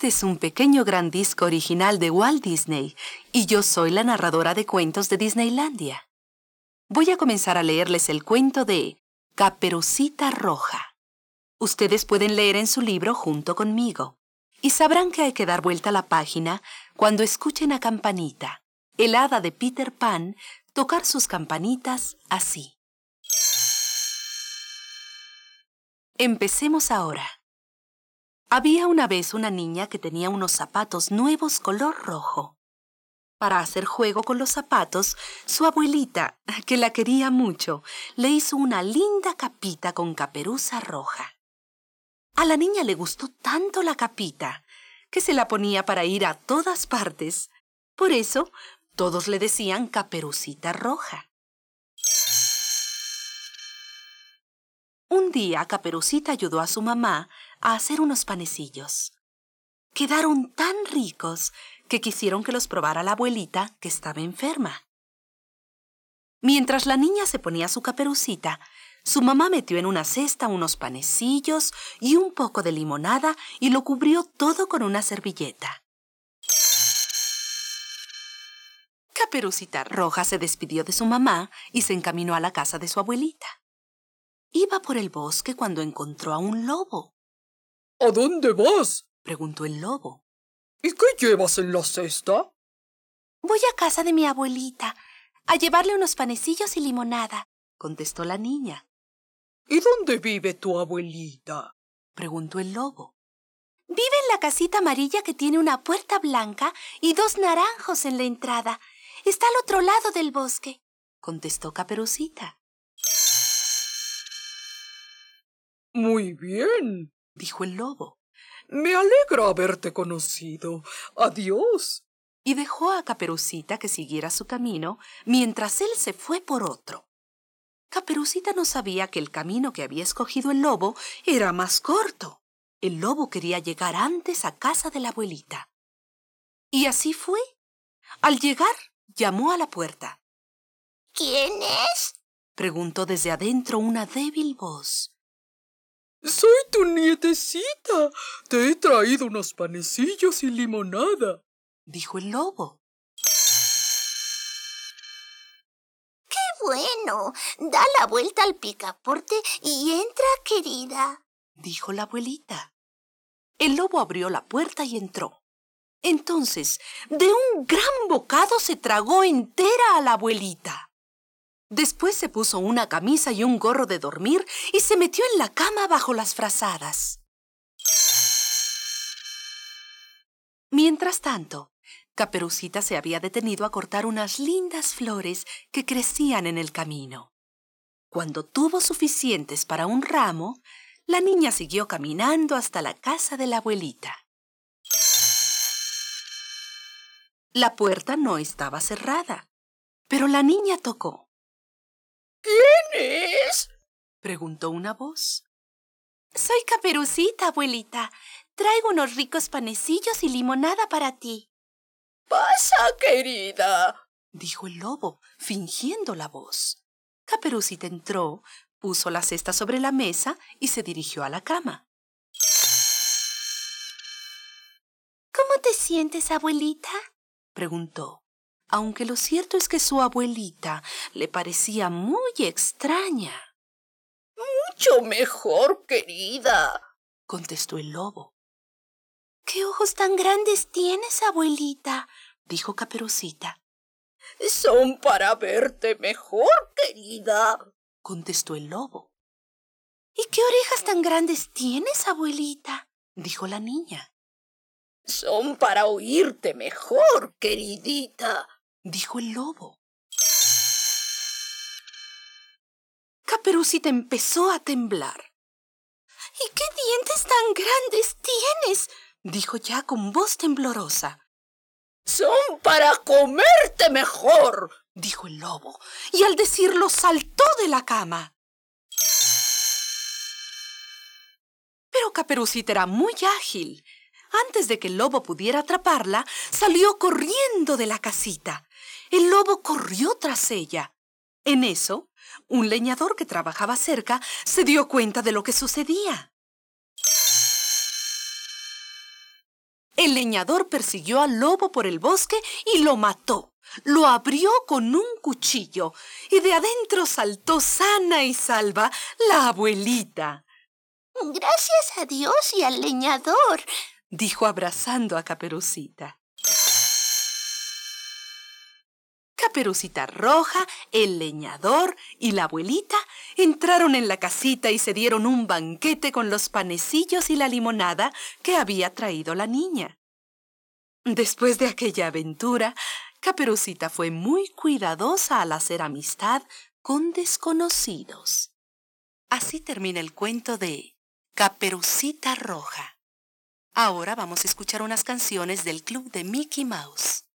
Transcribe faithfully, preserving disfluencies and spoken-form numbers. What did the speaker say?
Este es un pequeño gran disco original de Walt Disney y yo soy la narradora de cuentos de Disneylandia. Voy a comenzar a leerles el cuento de Caperucita Roja. Ustedes pueden leer en su libro junto conmigo y sabrán que hay que dar vuelta a la página cuando escuchen a Campanita, el hada de Peter Pan, tocar sus campanitas así. Empecemos ahora. Había una vez una niña que tenía unos zapatos nuevos color rojo. Para hacer juego con los zapatos, su abuelita, que la quería mucho, le hizo una linda capita con caperuza roja. A la niña le gustó tanto la capita que se la ponía para ir a todas partes. Por eso, todos le decían Caperucita Roja. Un día, Caperucita ayudó a su mamá a hacer unos panecillos. Quedaron tan ricos que quisieron que los probara la abuelita, que estaba enferma. Mientras la niña se ponía su caperucita, su mamá metió en una cesta unos panecillos y un poco de limonada y lo cubrió todo con una servilleta. Caperucita Roja se despidió de su mamá y se encaminó a la casa de su abuelita. Iba por el bosque cuando encontró a un lobo. ¿A dónde vas? Preguntó el lobo. ¿Y qué llevas en la cesta? Voy a casa de mi abuelita, a llevarle unos panecillos y limonada, contestó la niña. ¿Y dónde vive tu abuelita? Preguntó el lobo. Vive en la casita amarilla que tiene una puerta blanca y dos naranjos en la entrada. Está al otro lado del bosque, contestó Caperucita. Muy bien, dijo el lobo. Me alegra haberte conocido. Adiós. Y dejó a Caperucita que siguiera su camino mientras él se fue por otro. Caperucita no sabía que el camino que había escogido el lobo era más corto. El lobo quería llegar antes a casa de la abuelita. Y así fue. Al llegar, llamó a la puerta. ¿Quién es? Preguntó desde adentro una débil voz. Soy tu nietecita. Te he traído unos panecillos y limonada, dijo el lobo. ¡Qué bueno! Da la vuelta al picaporte y entra, querida, dijo la abuelita. El lobo abrió la puerta y entró. Entonces, de un gran bocado se tragó entera a la abuelita. Después se puso una camisa y un gorro de dormir y se metió en la cama bajo las frazadas. Mientras tanto, Caperucita se había detenido a cortar unas lindas flores que crecían en el camino. Cuando tuvo suficientes para un ramo, la niña siguió caminando hasta la casa de la abuelita. La puerta no estaba cerrada, pero la niña tocó. ¿Quién es? Preguntó una voz. Soy Caperucita, abuelita. Traigo unos ricos panecillos y limonada para ti. Pasa, querida, dijo el lobo, fingiendo la voz. Caperucita entró, puso la cesta sobre la mesa y se dirigió a la cama. ¿Cómo te sientes, abuelita? Preguntó, aunque lo cierto es que su abuelita le parecía muy extraña. Mucho mejor, querida, contestó el lobo. ¿Qué ojos tan grandes tienes, abuelita? dijo Caperucita. Son para verte mejor, querida, contestó el lobo. ¿Y qué orejas tan grandes tienes, abuelita? dijo la niña. Son para oírte mejor, queridita, dijo el lobo. Caperucita empezó a temblar. ¿Y qué dientes tan grandes tienes? dijo ya con voz temblorosa. Son para comerte mejor, dijo el lobo, y al decirlo saltó de la cama. Pero Caperucita era muy ágil. Antes de que el lobo pudiera atraparla, salió corriendo de la casita. El lobo corrió tras ella. En eso, un leñador que trabajaba cerca se dio cuenta de lo que sucedía. el leñador persiguió al lobo por el bosque y lo mató. Lo abrió con un cuchillo y de adentro saltó sana y salva la abuelita. Gracias a Dios y al leñador, dijo abrazando a Caperucita. Caperucita Roja, el leñador y la abuelita entraron en la casita y se dieron un banquete con los panecillos y la limonada que había traído la niña. Después de aquella aventura, Caperucita fue muy cuidadosa al hacer amistad con desconocidos. Así termina el cuento de Caperucita Roja. Ahora vamos a escuchar unas canciones del Club de Mickey Mouse.